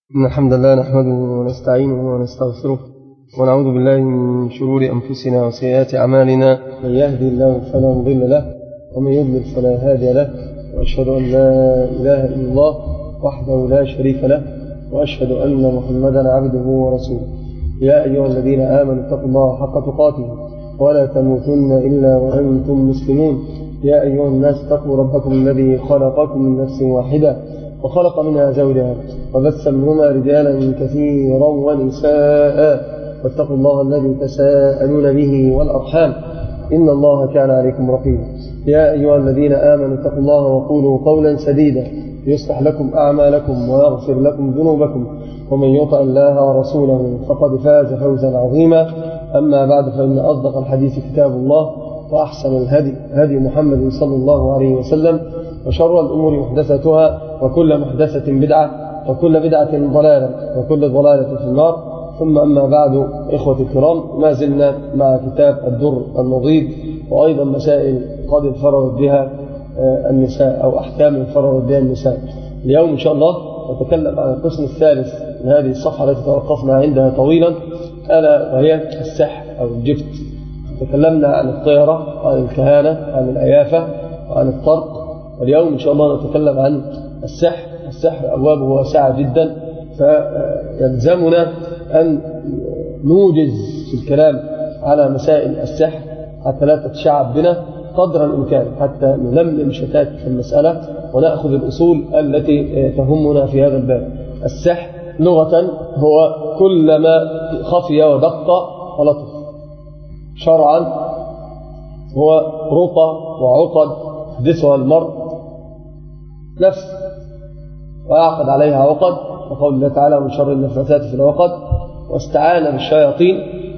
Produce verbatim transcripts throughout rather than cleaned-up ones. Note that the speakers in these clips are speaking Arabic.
إن الحمد لله نحمده ونستعينه ونستغفره ونعوذ بالله من شرور أنفسنا وسيئات أعمالنا. من يهدي الله فلا مضل له ومن يضلل فلا هادي له، وأشهد أن لا إله إلا الله وحده لا شريك له، وأشهد أن محمدا عبده ورسوله. يا أيها الذين آمنوا اتقوا الله حق تقاته ولا تموتن إلا وأنتم مسلمون. يا أيها الناس اتقوا ربكم الذي خلقكم من نفس واحدة وخلق منها زوجها وبث منهما رجالا كثيرا ونساء، واتقوا الله الذي تساءلون به والأرحام إن الله كان عليكم رقيبا. يا أيها الذين آمنوا اتقوا الله وقولوا قولا سديدا يصلح لكم أعمالكم ويغفر لكم ذنوبكم، ومن يطع الله ورسوله فقد فاز فوزا عظيما. أما بعد، فإن أصدق الحديث كتاب الله، وأحسن الهدي هدي محمد صلى الله عليه وسلم، وشر الأمور محدثاتها، وكل محدثة بدعة، وكل بدعة ضلالة، وكل ضلالة في النار. ثم أما بعد، إخوة الكرام، ما زلنا مع كتاب الدر النضيد، وأيضا مسائل قد انفردت بها النساء أو أحكام انفردت بها النساء. اليوم إن شاء الله نتكلم عن القسم الثالث من هذه الصفحة التي توقفنا عندها طويلا، ألا وهي السحر أو الجبت. تكلمنا عن الطيرة، عن الكهانة، عن العيافة، وعن الطرق. واليوم إن شاء الله نتكلم عن السحر. السحر أبوابه واسعة جدا، فيلزمنا أن نوجز في الكلام على مسائل السحر حتى لا تتشعب بنا قدر الإمكان، حتى نلملم شتات في المسألة ونأخذ الأصول التي تهمنا في هذا الباب. السحر لغة هو كل ما خفي ودق ولطف. شرعا هو رقى وعقد يحدثها المرء نفس ويعقد عليها عقد، وقول الله تعالى: من شر النفاثات في العقد. واستعان بالشياطين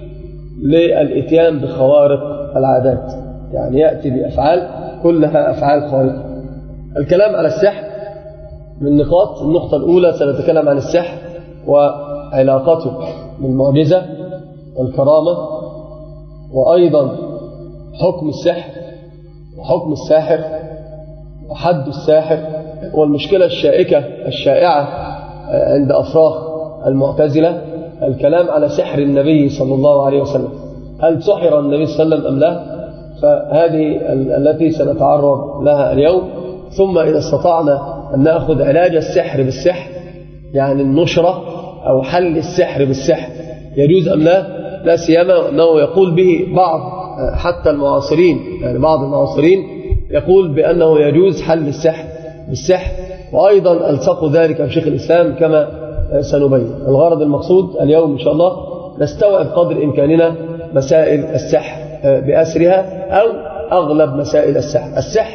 للإتيان بخوارق العادات، يعني يأتي بأفعال كلها أفعال خارقة. الكلام على السحر من نقاط. النقطة الأولى سنتكلم عن السحر وعلاقته بالمعجزة والكرامة، وأيضا حكم السحر وحكم الساحر وحد الساحر، والمشكلة الشائكة الشائعة عند أفراخ المعتزلة الكلام على سحر النبي صلى الله عليه وسلم. هل سحر النبي صلى الله عليه وسلم أم لا؟ فهذه التي سنتعرض لها اليوم. ثم إذا استطعنا أن نأخذ علاج السحر بالسحر، يعني النشرة أو حل السحر بالسحر، يجوز أم لا؟ لا سيما أنه يقول به بعض حتى المعاصرين، يعني بعض المعاصرين يقول بأنه يجوز حل السحر بالسحر، وأيضا ألصق ذلك بشيخ الإسلام كما سنبين. الغرض المقصود اليوم إن شاء الله نستوعب قدر إمكاننا مسائل السحر بأسرها أو أغلب مسائل السحر. السحر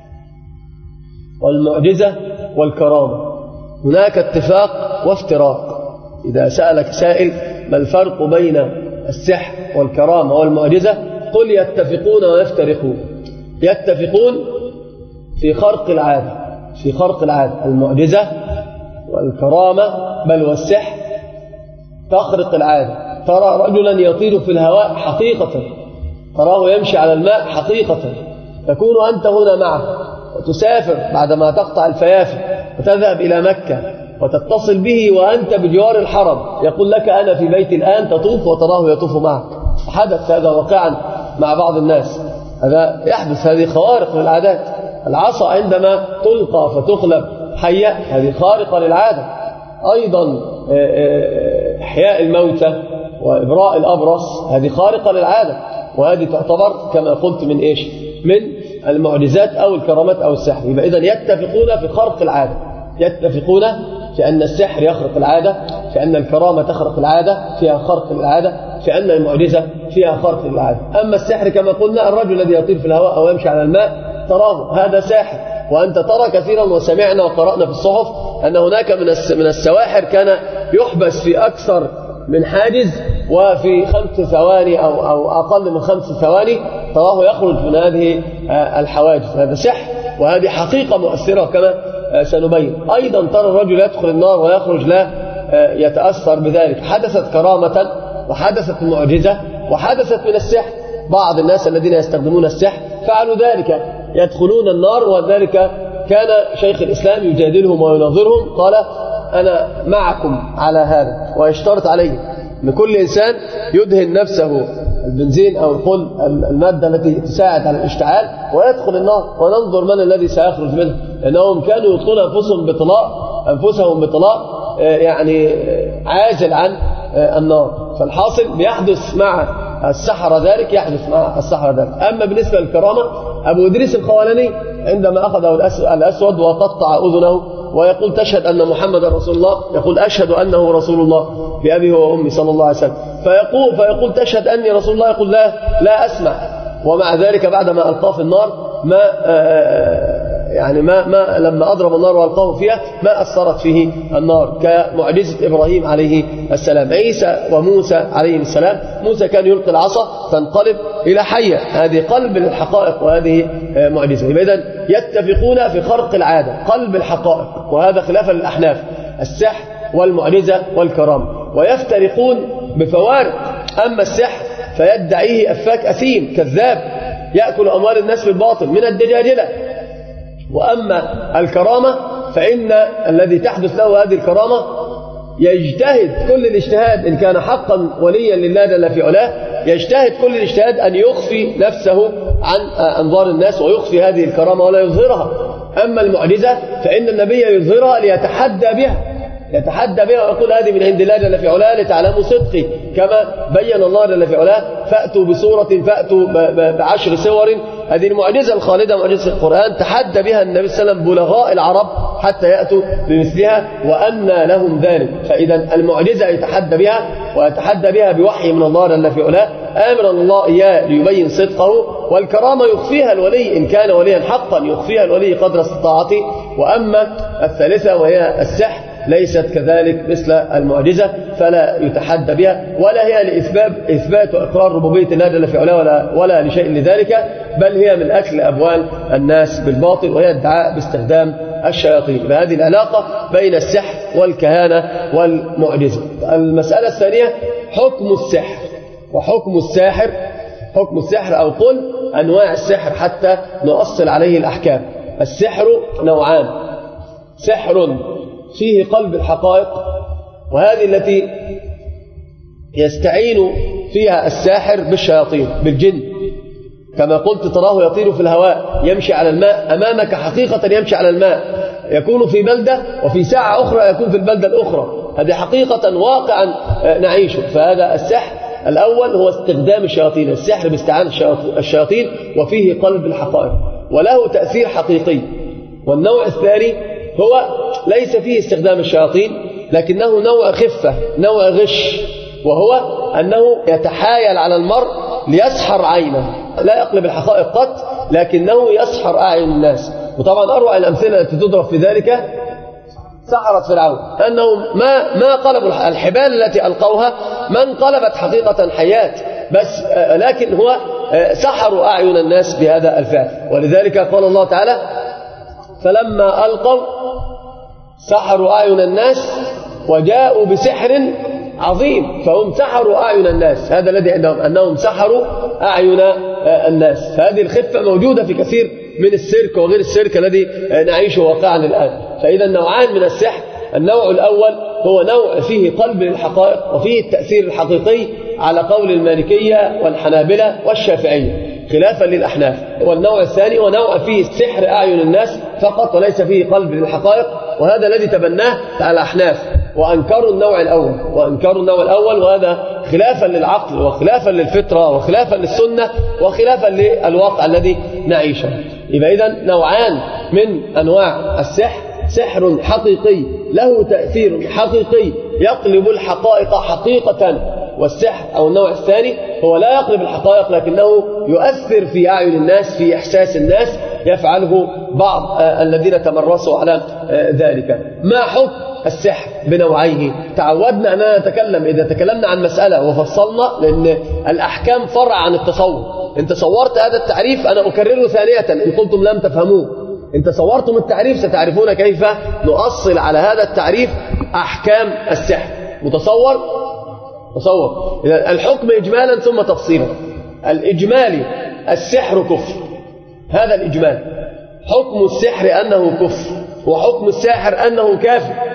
والمعجزة والكرامة هناك اتفاق وافتراق. إذا سألك سائل ما الفرق بين السحر والكرامة والمعجزة، قل يتفقون ويفترقون. يتفقون في خرق العادة، في خرق العادة. المعجزة والكرامة بل والسحر تخرق العادة. ترى رجلا يطير في الهواء حقيقة، تراه يمشي على الماء حقيقة، تكون أنت هنا معه وتسافر بعدما تقطع الفيافي وتذهب إلى مكة وتتصل به وأنت بجوار الحرم، يقول لك أنا في بيت الآن، تطوف وتراه يطوف معك. حدث هذا واقعا مع بعض الناس، هذا يحدث. هذه خوارق للعادات. العصا عندما تلقى فتقلب حية هذه خارقة للعادة. أيضا إحياء الموتى وإبراء الأبرص هذه خارقة للعادة، وهذه تعتبر كما قلت من إيش؟ من المعجزات أو الكرامات أو السحر. يبقى إذن يتفقون في خرق العادة، يتفقون في أن السحر يخرق العادة، في أن الكرامة تخرق العادة فيها خرق للعادة، في أن المعجزة فيها خرق للعادة. أما السحر كما قلنا، الرجل الذي يطير في الهواء أو يمشي على الماء تراه هذا ساحر. وأنت ترى كثيرا وسمعنا وقرأنا في الصحف أن هناك من السواحر كان يحبس في أكثر من حاجز، وفي خمس ثواني أو, أو أقل من خمس ثواني تراه يخرج من هذه الحواجز. هذا سحر، وهذه حقيقة مؤثرة كما سنبين. أيضا ترى الرجل يدخل النار ويخرج لا يتأثر بذلك. حدثت كرامة وحدثت معجزة وحدثت من السحر. بعض الناس الذين يستخدمون السحر فعلوا ذلك، يدخلون النار. وذلك كان شيخ الإسلام يجادلهم ويناظرهم، قال أنا معكم على هذا، ويشترط عليه أن كل إنسان يدهن نفسه البنزين أو القل المادة التي تساعد على الاشتعال ويدخل النار، وننظر من الذي سيخرج منها، لأنهم كانوا يدخلون أنفسهم بطلاء أنفسهم بطلاء يعني عاجل عن النار. فالحاصل بيحدث مع السحرة ذلك، يحدث مع السحرة ذلك. أما بالنسبة للكرامة، أبو إدريس الخولاني عندما أخذه الأسود وقطع أذنه ويقول تشهد أن محمد رسول الله، يقول أشهد أنه رسول الله بأبي وأمي صلى الله عليه وسلم، فيقول, فيقول تشهد أني رسول الله، يقول لا لا أسمع. ومع ذلك بعدما ألقاه في النار ما يعني ما, ما لما أضرب النار وألقاه فيها ما أثرت فيه النار، كمعجزة إبراهيم عليه السلام. عيسى وموسى عليه السلام، موسى كان يلقي العصا تنقلب إلى حية، هذه قلب للحقائق وهذه معجزة. إذن يتفقون في خرق العادة، قلب الحقائق، وهذا خلافا للأحناف، السحر والمعجزة والكرامة، ويفترقون بفوارق. أما السحر فيدعيه أفاك أثيم كذاب يأكل أموال الناس بالباطل من الدجاجلة. وأما الكرامة فإن الذي تحدث له هذه الكرامة يجتهد كل الاجتهاد، إن كان حقا وليا لله جل في علاه، يجتهد كل الاجتهاد أن يخفي نفسه عن أنظار الناس ويخفي هذه الكرامة ولا يظهرها. أما المعجزة فإن النبي يظهرها ليتحدى بها، يتحدى بها ويقول هذه من عند الله جل في علاه لتعلموا صدقي، كما بين الله جل في علاه فأتوا بسورة فأتوا بعشر سور. هذه المعجزة الخالدة، معجزة القرآن، تحدى بها النبي صلى الله عليه وسلم بلغاء العرب حتى يأتوا بمثلها، وأن لهم ذلك. فإذا المعجزة يتحدى بها، ويتحدى بها بوحي من الله جل في علاه آمر الله إياه ليبين صدقه. والكرامة يخفيها الولي إن كان وليا حقا، يخفيها الولي قدر استطاعته. وأما الثالثة وهي السحر ليست كذلك مثل المعجزة، فلا يتحدى بها، ولا هي لإثبات إثبات وإقرار ربوبية الله جل في علاه ولا, ولا لشيء لذلك، بل هي من أكل أموال الناس بالباطل، وهي ادعاء باستخدام الشياطين. فهذه العلاقة بين السحر والكهانة والمعجزة. المسألة الثانية حكم السحر وحكم الساحر. حكم السحر أو قل أنواع السحر حتى نؤصل عليه الأحكام. السحر نوعان: سحر فيه قلب الحقائق، وهذه التي يستعين فيها الساحر بالشياطين بالجن، كما قلت تراه يطير في الهواء، يمشي على الماء أمامك حقيقة، يمشي على الماء، يكون في بلدة وفي ساعة أخرى يكون في البلدة الأخرى، هذه حقيقة واقعا نعيشه. فهذا السحر الأول هو استخدام الشياطين، السحر باستعانة الشياطين، وفيه قلب الحقائق وله تأثير حقيقي. والنوع الثاني هو ليس فيه استخدام الشياطين، لكنه نوع خفة، نوع غش، وهو أنه يتحايل على المرء ليسحر عينه، لا يقلب الحقائق قط، لكنه يسحر أعين الناس. وطبعا أروع الأمثلة التي تضرب في ذلك سحرة فرعون، أنهم ما ما قلبوا الحبال التي ألقوها، ما انقلبت حقيقة حيات، بس لكن هو سحروا أعين الناس بهذا الفعل. ولذلك قال الله تعالى: فلما ألقوا سحروا أعين الناس وجاءوا بسحر عظيم. فهم سحروا أعين الناس، هذا الذي عندهم، أنهم سحروا أعين الناس. فهذه الخفة موجودة في كثير من السيرك وغير السيرك الذي نعيشه واقعا الآن. فإذا نوعان من السحر: النوع الأول هو نوع فيه قلب للحقائق وفيه التأثير الحقيقي على قول المالكية والحنابلة والشافعية خلافا للأحناف. والنوع الثاني هو نوع فيه سحر أعين الناس فقط وليس فيه قلب للحقائق، وهذا الذي تبناه الأحناف وأنكروا النوع الأول وأنكروا النوع الأول وهذا خلافا للعقل وخلافا للفطرة وخلافا للسنة وخلافا للواقع الذي نعيشه. يبقى إذن نوعان من أنواع السحر: سحر حقيقي له تأثير حقيقي يقلب الحقائق حقيقة، والسحر أو النوع الثاني هو لا يقلب الحقائق لكنه يؤثر في أعين الناس، في إحساس الناس، يفعله بعض الذين تمرسوا على ذلك. ما حكم السحر بنوعيه؟ تعودنا أننا نتكلم إذا تكلمنا عن مسألة وفصلنا، لأن الأحكام فرع عن التصور. إن تصورت هذا التعريف أنا أكرره ثانية إن قلتم لم تفهموه، إن تصورتم التعريف ستعرفون كيف نؤصل على هذا التعريف أحكام السحر. متصور؟ تصور. الحكم إجمالا ثم تفصيلا. الإجمالي: السحر كفر، هذا الإجمال. حكم السحر أنه كفر، وحكم الساحر أنه كافر،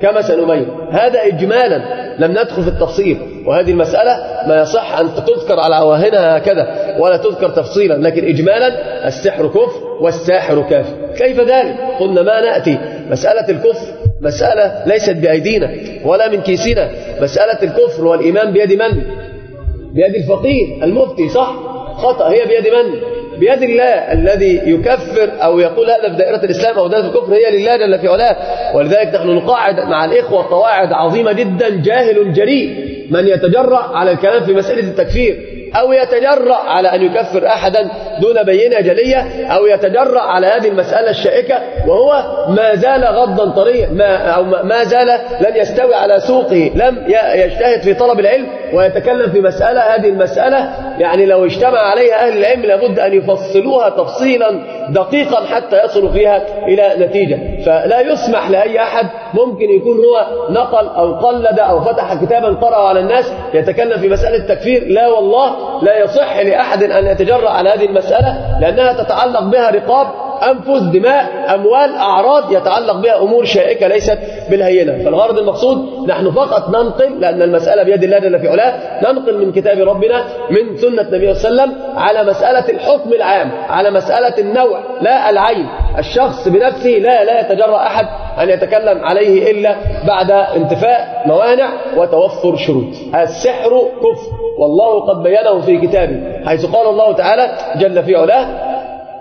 كما سنبين. هذا إجمالا، لم ندخل في التفصيل، وهذه المسألة ما يصح أن تذكر على عواهنها هكذا ولا تذكر تفصيلا، لكن إجمالا السحر كفر والساحر كافر. كيف ذلك؟ قلنا ما نأتي مسألة الكفر مسألة ليست بأيدينا ولا من كيسنا. مسألة الكفر والإيمان بيد من؟ بيد الفقيه المفتي، صح؟ خطأ. هي بيد من؟ بيد الله الذي يكفر أو يقول هذا في دائرة الإسلام أو دائرة الكفر هي لله جل في علاه. ولذلك نحن نقاعد مع الإخوة قواعد عظيمة جدا. جاهل جريء من يتجرأ على الكلام في مسألة التكفير، أو يتجرأ على أن يكفر أحدا دون بينة جلية، أو يتجرأ على هذه المسألة الشائكة وهو ما زال غضا طريا، ما أو ما زال لن يستوي على سوقه، لم يجتهد في طلب العلم ويتكلم في مسألة. هذه المسألة يعني لو اجتمع عليها أهل العلم لابد أن يفصلوها تفصيلا دقيقا حتى يصلوا فيها إلى نتيجة. فلا يسمح لأي أحد ممكن يكون هو نقل أو قلد أو فتح كتابا قرأه على الناس يتكلم في مسألة التكفير. لا والله، لا يصح لأحد أن يتجرأ على هذه المسألة، لأنها تتعلق بها رقاب، أنفس، دماء، أموال، أعراض، يتعلق بها أمور شائكة ليست بالهينة. فالغرض المقصود نحن فقط ننقل، لأن المسألة بيد الله جل في علاه، ننقل من كتاب ربنا من سنة النبي صلى الله عليه وسلم على مسألة الحكم العام، على مسألة النوع لا العين. الشخص بنفسه لا لا يتجرأ أحد أن يتكلم عليه إلا بعد انتفاء موانع وتوفر شروط. السحر كفر، والله قد بينه في كتابه، حيث قال الله تعالى جل في علاه: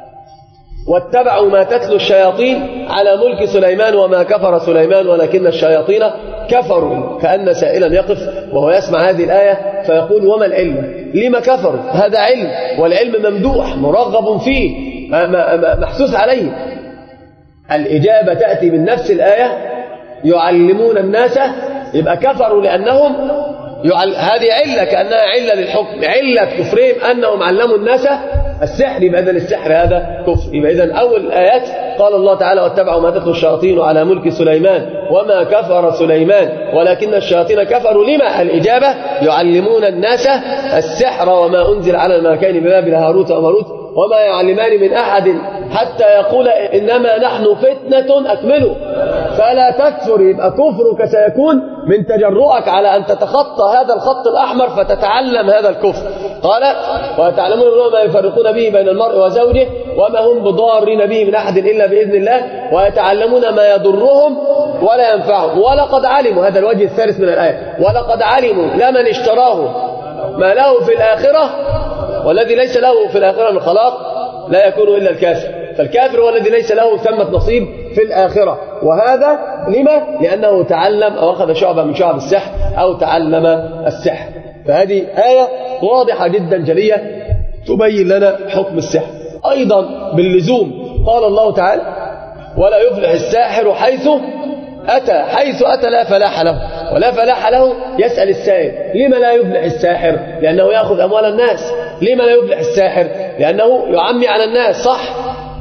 واتبعوا ما تتلو الشياطين على ملك سليمان وما كفر سليمان ولكن الشياطين كفروا. كأن سائلا يقف وهو يسمع هذه الآية فيقول: وما العلم؟ لما كفروا؟ هذا علم، والعلم ممدوح مرغب فيه محسوس عليه. الإجابة تأتي من نفس الآية: يعلمون الناس، يبقى كفروا لأنهم يعل... هذه علة كأنها علة للحكم، علة كفرهم أنهم علموا الناس السحر، يبقى إذن السحر هذا كفر. يبقى إذن أول الآيات قال الله تعالى: واتبعوا ما تتلو الشياطين على ملك سليمان وما كفر سليمان ولكن الشياطين كفروا. لما؟ الإجابة: يعلمون الناس السحر وما أنزل على الملكين ببابل هاروت وماروت وما يعلمان من أحد حتى يقول إنما نحن فتنة أكملوا فلا تكفر. يبقى كفرك سيكون من تجرؤك على أن تتخطى هذا الخط الأحمر فتتعلم هذا الكفر. قال: ويتعلمون ما يفرقون به بين المرء وزوجه وما هم بضارين به من أحد إلا بإذن الله ويتعلمون ما يضرهم ولا ينفعهم ولقد علموا. هذا الوجه الثالث من الآية: ولقد علموا لمن اشتراه ما له في الآخرة والذي ليس له في الآخرة من خلاق لا يكون إلا الكافر. فالكافر هو الذي ليس له ثمة نصيب في الآخرة. وهذا لما؟ لأنه تعلم أو أخذ شعبة من شعب السحر أو تعلم السحر. فهذه آية واضحة جدا جلية تبين لنا حكم السحر. أيضا باللزوم قال الله تعالى: ولا يفلح الساحر حيث أتى. حيث أتى لا فلاح له، ولا فلاح له. يسأل السائل: لما لا يفلح الساحر؟ لأنه يأخذ أموال الناس. لما لا يفلح الساحر؟ لأنه يعمي على الناس. صح؟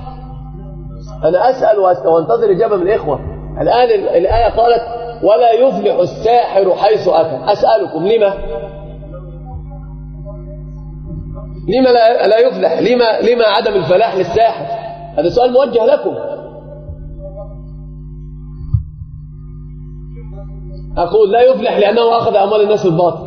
أنا أسأل وانتظر إجابة من الإخوة. الآن الآية قالت: ولا يفلح الساحر حيث أتى. أسألكم: لما؟ لما لا, لا يفلح؟ لما, لما عدم الفلاح للساحر؟ هذا سؤال موجه لكم. أقول: لا يفلح لأنه أخذ أموال الناس بالباطل.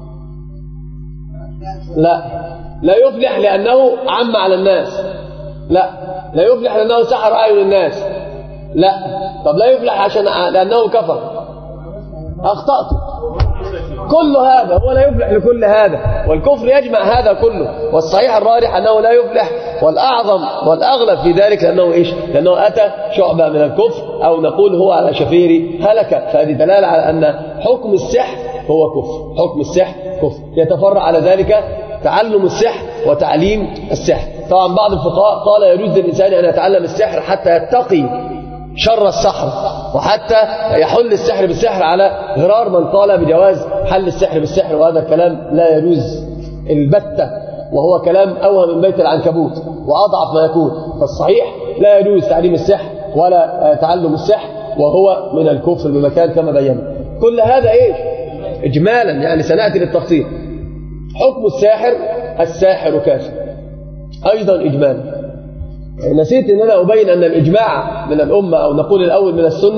لا. لا يفلح لأنه عم على الناس. لا. لا يفلح لأنه سحر أعين الناس. لا. طب لا يفلح عشان لأنه كفر. أخطأت. كل هذا هو لا يفلح لكل هذا، والكفر يجمع هذا كله. والصحيح الراجح أنه لا يفلح، والأعظم والأغلب في ذلك لأنه إيش؟ لأنه أتى شعبة من الكفر، أو نقول هو على شفير هلكة. فهذه دلالة على أن حكم السحر هو كفر. حكم السحر كفر. يتفرع على ذلك تعلم السحر وتعليم السحر. طبعا بعض الفقهاء قال يجوز للإنسان أن يتعلم السحر حتى يتقي شر السحر، وحتى يحل السحر بالسحر على غرار من قال بجواز حل السحر بالسحر. وهذا الكلام لا يجوز البتة، وهو كلام أوهم من بيت العنكبوت وأضعف ما يكون. فالصحيح لا يجوز تعليم السحر ولا تعلم السحر، وهو من الكفر بمكان كما بينا. كل هذا إيش؟ إجمالا، يعني سنأتي للتفصيل. حكم الساحر: الساحر كافر. أيضا إجمالا، نسيت أن أنا أبين أن الإجماع من الأمة، أو نقول الأول من السنة،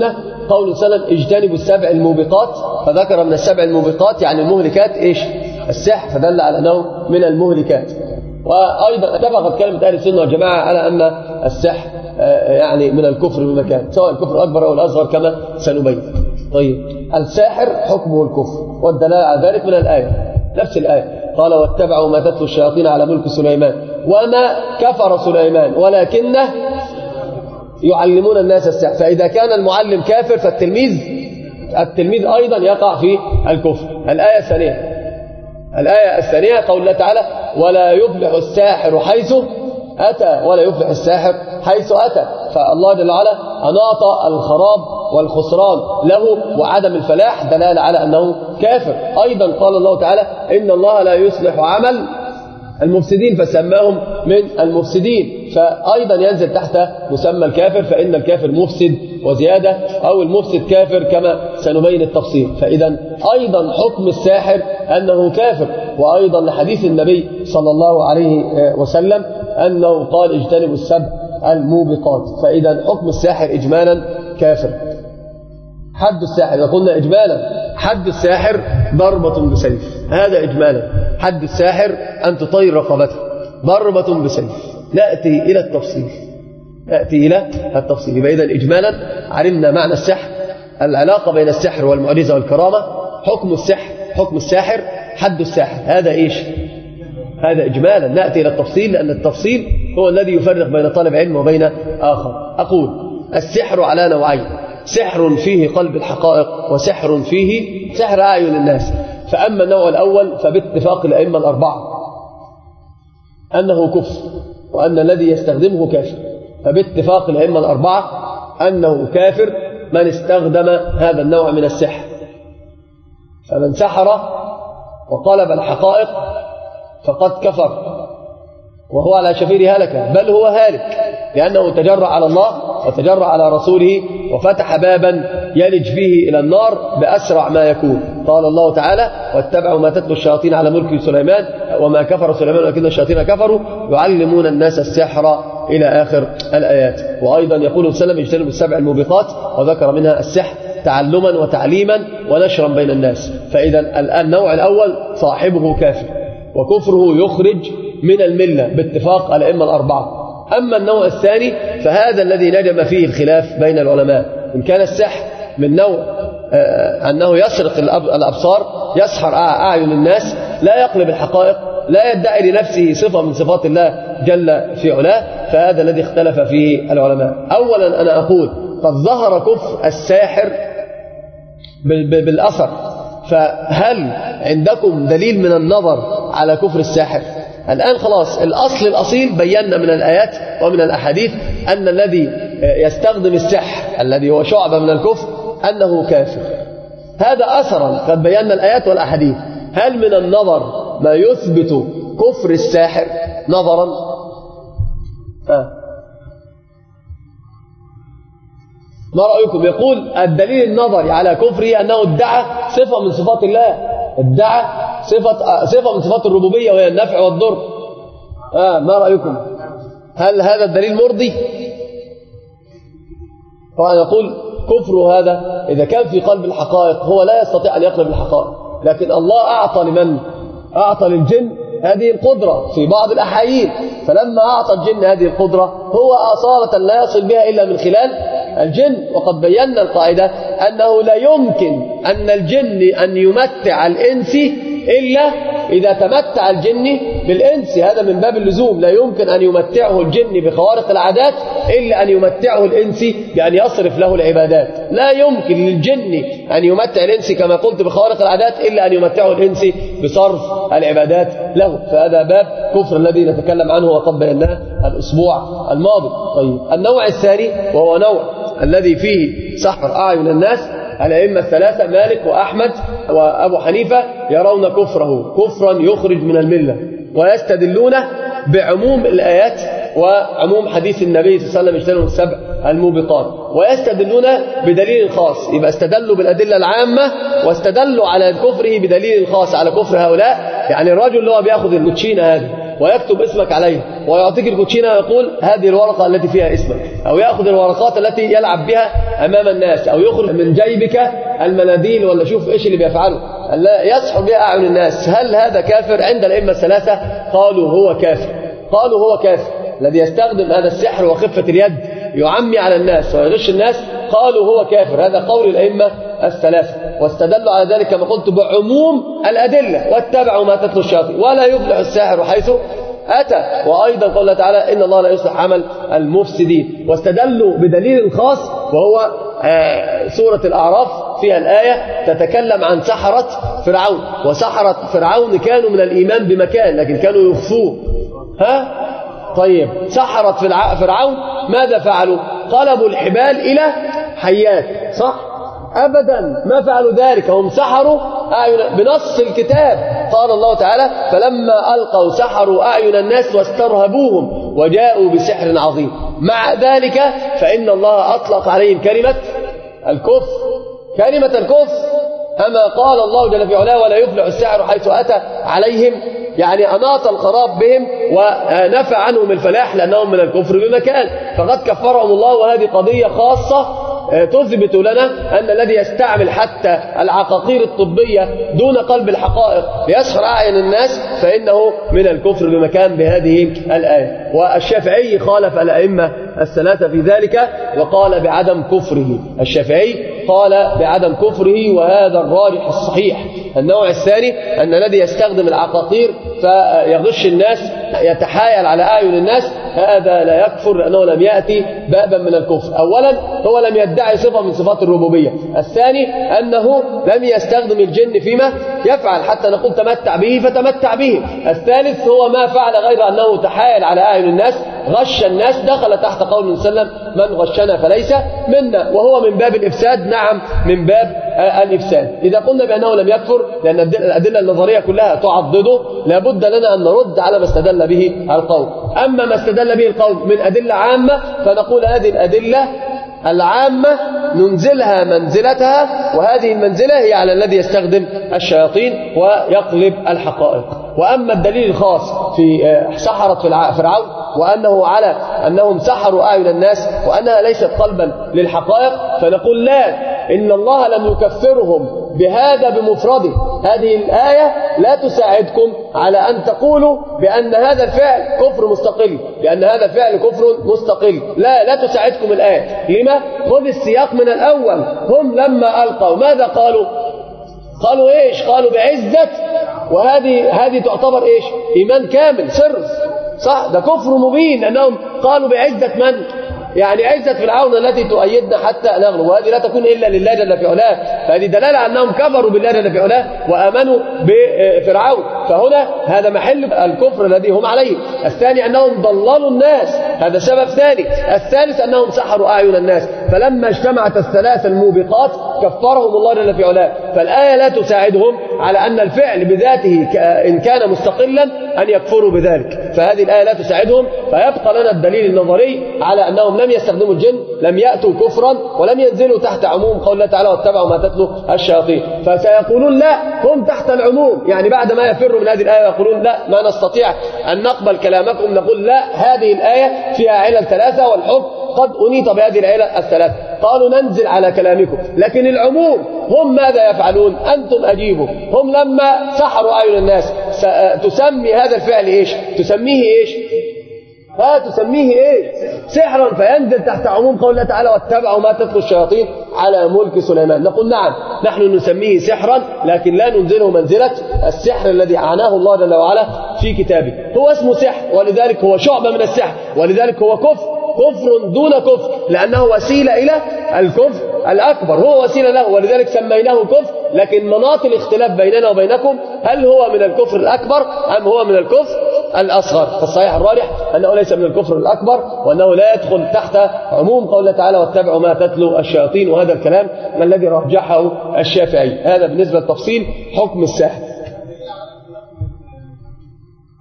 قول صلى الله عليه وسلم اجتنبوا السبع الموبقات، فذكر من السبع الموبقات يعني المهلكات إيش؟ السحر، فدل على أنه من المهلكات. وأيضا اتفقت كلمة أهل السنة والجماعة على أن السحر يعني من الكفر بمكان، سواء الكفر الأكبر أو الأصغر كما سنبين. طيب الساحر حكمه الكفر، والدلالة على ذلك من الآية، نفس الآية قال واتبعوا ما تتلو الشياطين على ملك سليمان وما كفر سليمان ولكنه يعلمون الناس السحر. فإذا كان المعلم كافر فالتلميذ التلميذ أيضا يقع في الكفر. الآية الثانية الآية الثانية قول الله تعالى ولا يفلح الساحر حيث أتى، ولا يفلح الساحر حيث أتى. فالله جل وعلا أناط الخراب والخسران له وعدم الفلاح دلالة على أنه كافر. أيضا قال الله تعالى إن الله لا يصلح عمل المفسدين فسماهم من المفسدين، فأيضا ينزل تحت مسمى الكافر، فإن الكافر مفسد وزيادة، أو المفسد كافر كما سنبين التفصيل. فإذا أيضا حكم الساحر أنه كافر، وأيضا لحديث النبي صلى الله عليه وسلم أنه قال اجتنبوا السبع الموبقات. فإذا حكم الساحر إجمالا كافر. حد الساحر إذا قلنا إجمالا حد الساحر ضربة بسيف، هذا إجمالا. حد الساحر أن تطير رقبته ضربة بسيف. نأتي إلى التفصيل نأتي إلى التفصيل يبقى إذن إجمالا عرفنا معنى السحر، العلاقة بين السحر والمعجزة والكرامة، حكم السحر حكم الساحر، حد الساحر، هذا إيش؟ هذا إجمالا. نأتي إلى التفصيل لأن التفصيل هو الذي يفرق بين طالب علم وبين آخر. أقول السحر على نوعين، سحر فيه قلب الحقائق وسحر فيه سحر أعين الناس. فأما النوع الأول فباتفاق الأئمة الأربعة أنه كفر وأن الذي يستخدمه كافر، فباتفاق الأئمة الأربعة أنه كافر من استخدم هذا النوع من السحر. فمن سحر وقلب الحقائق فقد كفر وهو على شفير هلكة، بل هو هالك لأنه تجرأ على الله وتجرأ على رسوله وفتح بابا يلج فيه إلى النار بأسرع ما يكون. قال الله تعالى واتبعوا ما تتلو الشياطين على ملك سليمان وما كفر سليمان ولكن الشياطين كفروا يعلمون الناس السحر إلى آخر الآيات. وأيضا يقول صلى الله عليه وسلم اجتنبوا السبع الموبقات، وذكر منها السحر تعلما وتعليما ونشرا بين الناس. فإذا النوع الأول صاحبه كافر وكفره يخرج من الملة باتفاق الأئمة الأربعة. أما النوع الثاني فهذا الذي نجم فيه الخلاف بين العلماء، إن كان السحر من نوع أنه يسرق الأبصار يسحر أعين الناس لا يقلب الحقائق لا يدعي لنفسه صفة من صفات الله جل في علاه، فهذا الذي اختلف فيه العلماء. أولا أنا أقول قد ظهر كفر الساحر بالأثر، فهل عندكم دليل من النظر على كفر الساحر؟ الآن خلاص الأصل الأصيل بينا من الآيات ومن الأحاديث أن الذي يستخدم السحر الذي هو شعبة من الكفر أنه كافر، هذا أثرا قد بينا الآيات والأحاديث. هل من النظر ما يثبت كفر الساحر نظرا؟ آه. ما رأيكم؟ يقول الدليل النظري على كفره أنه ادعى صفة من صفات الله، ادعى صفة, صفة من صفات الربوبية وهي النفع والضر. آه ما رأيكم؟ هل هذا الدليل مرضي؟ فنقول كفر هذا إذا كان في قلب الحقائق هو لا يستطيع أن يقلب الحقائق، لكن الله أعطى لمن؟ أعطى للجن هذه القدرة في بعض الأحايين، فلما أعطى الجن هذه القدرة هو أصالة لا يصل بها إلا من خلال الجن. وقد بينا القاعدة أنه لا يمكن أن الجن أن يمتع الإنس إلا إذا تمتع الجن بالإنس، هذا من باب اللزوم. لا يمكن أن يمتعه الجن بخوارق العادات إلا أن يمتعه الإنس بأن يصرف له العبادات. لا يمكن للجن أن يمتع الإنس كما قلت بخوارق العادات إلا أن يمتعه الإنس بصرف العبادات له، فهذا باب كفر الذي نتكلم عنه وقد بيناه الأسبوع الماضي. طيب النوع الثاني وهو نوع الذي فيه سحر أعين الناس، الأئمة الثلاثة مالك وأحمد وأبو حنيفة يرون كفره كفرا يخرج من الملة، ويستدلون بعموم الآيات وعموم حديث النبي صلى الله عليه وسلم اجتنبوا السبع الموبقات، ويستدلون بدليل خاص. يبقى استدلوا بالأدلة العامة واستدلوا على كفره بدليل خاص على كفر هؤلاء. يعني الرجل اللي هو بياخذ الكوتشينه هذه ويكتب اسمك عليها ويعطيك الكوتشينة ويقول هذه الورقة التي فيها اسمك، أو يأخذ الورقات التي يلعب بها أمام الناس، أو يخرج من جيبك المناديل ولا شوف إيش اللي بيفعله يسحر بها أعين الناس. هل هذا كافر؟ عند الأئمة الثلاثة قالوا هو كافر، قالوا هو كافر الذي يستخدم هذا السحر وخفة اليد يعمي على الناس ويغش الناس، قالوا هو كافر. هذا قول الأئمة الثلاثة، واستدلوا على ذلك كما قلت بعموم الأدلة واتبعوا ما تتلو الشياطين ولا يفلح الساحر حيث أتى. وأيضا قال الله تعالى إن الله لا يصلح عمل المفسدين. واستدلوا بدليل خاص وهو سورة الأعراف فيها الآية تتكلم عن سحرة فرعون، وسحرة فرعون كانوا من الإيمان بمكان لكن كانوا يخفوه. ها طيب سحرة فرعون ماذا فعلوا؟ قلبوا الحبال إلى حيات، صح؟ أبدا ما فعلوا ذلك، هم سحروا أعين بنص الكتاب. قال الله تعالى فلما ألقوا سحروا أعين الناس واسترهبوهم وجاءوا بسحر عظيم. مع ذلك فإن الله أطلق عليهم كلمة الكفر، كلمة الكفر كما قال الله جل في علاه ولا يفلح السحر حيث أتى عليهم، يعني أناط الخراب بهم ونفى عنهم الفلاح لأنهم من الكفر بمكان، فقد كفرهم الله. وهذه قضية خاصة تثبت لنا أن الذي يستعمل حتى العقاقير الطبية دون قلب الحقائق ليسحر أعين الناس فإنه من الكفر بمكان بهذه الآية. والشافعي خالف الأئمة الثلاثة في ذلك وقال بعدم كفره. الشافعي قال بعدم كفره، وهذا الراجح الصحيح. النوع الثاني أن الذي يستخدم العقاقير فيغش الناس يتحايل على أعين الناس هذا لا يكفر لأنه لم يأتي بابا من الكفر. أولا هو لم يدعي صفة من صفات الربوبية. الثاني أنه لم يستخدم الجن فيما يفعل حتى نقول تمتع به فتمتع به. الثالث هو ما فعل غير أنه تحايل على أعين الناس غش الناس، دخل تحت قول النبي صلى الله عليه وسلم من غشنا فليس منا، وهو من باب الإفساد. نعم من باب الإفساد. إذا قلنا بأنه لم يكفر لأن الأدلة النظرية كلها تعضده لابد لنا أن نرد على ما استدل به القوم. أما ما استدل به القوم من أدلة عامة فنقول هذه الأدلة العامة ننزلها منزلتها، وهذه المنزلة هي على الذي يستخدم الشياطين ويقلب الحقائق. وأما الدليل الخاص في سحرة فرعون وأنه على أنهم سحروا أعين الناس وأنها ليست قلبا للحقائق فنقول لا، إن الله لم يكفرهم بهذا بمفرده. هذه الآية لا تساعدكم على أن تقولوا بأن هذا الفعل كفر مستقل، بأن هذا الفعل كفر مستقل. لا لا تساعدكم الآية. لما؟ خذ السياق من الأول. هم لما ألقوا ماذا قالوا؟ قالوا إيش؟ قالوا بعزة، وهذه هذه تعتبر إيش؟ إيمان كامل سر، صح؟ ده كفر مبين لأنهم قالوا بعزة من؟ يعني عزة فرعون التي تؤيدنا حتى نغلب، وهذه لا تكون إلا لله جل في علاه. فهذه دلالة أنهم كفروا بالله جل في علاه وآمنوا بفرعون، فهنا هذا محل الكفر الذي هم عليه. الثاني أنهم ضللوا الناس، هذا سبب ثاني. الثالث أنهم سحروا أعين الناس، فلما اجتمعت الثلاث الموبقات كفرهم الله جل في علاه. فالآية لا تساعدهم على أن الفعل بذاته إن كان مستقلا أن يكفروا بذلك، فهذه الآية لا تساعدهم. فيبقى لنا الدليل النظري على أنهم لم يستخدموا الجن، لم يأتوا كفرا ولم ينزلوا تحت عموم قول الله تعالى واتبعوا ما تتلو الشياطين. فسيقولون لا، هم تحت العموم، يعني بعد ما يفروا من هذه الآية يقولون لا ما نستطيع أن نقبل كلامكم. نقول لا، هذه الآية فيها علل ثلاثة والحكم قد أنيط بهذه العلل الثلاثة. قالوا ننزل على كلامكم، لكن العموم هم ماذا يفعلون؟ أنتم أجيبوا. هم لما سحروا أعين الناس تسمي هذا الفعل إيش؟ تسميه إيش؟ ها تسميه إيه؟ سحرا، فينزل تحت عموم قول الله تعالى واتبعوا ما تتلو الشياطين على ملك سليمان. نقول نعم نحن نسميه سحرا، لكن لا ننزله منزلة السحر الذي عناه الله جل وعلا في كتابه. هو اسمه سحر، ولذلك هو شعبة من السحر، ولذلك هو كفر، كفر دون كفر، لأنه وسيلة إلى الكفر الأكبر، هو وسيلة له، ولذلك سميناه كفر. لكن مناط الاختلاف بيننا وبينكم هل هو من الكفر الأكبر أم هو من الكفر الأصغر؟ فالصحيح الراجح أنه ليس من الكفر الأكبر، وأنه لا يدخل تحت عموم قول الله تعالى واتبعوا ما تتلو الشياطين، وهذا الكلام ما الذي رجحه الشافعي. هذا بالنسبة لتفصيل حكم الساحر.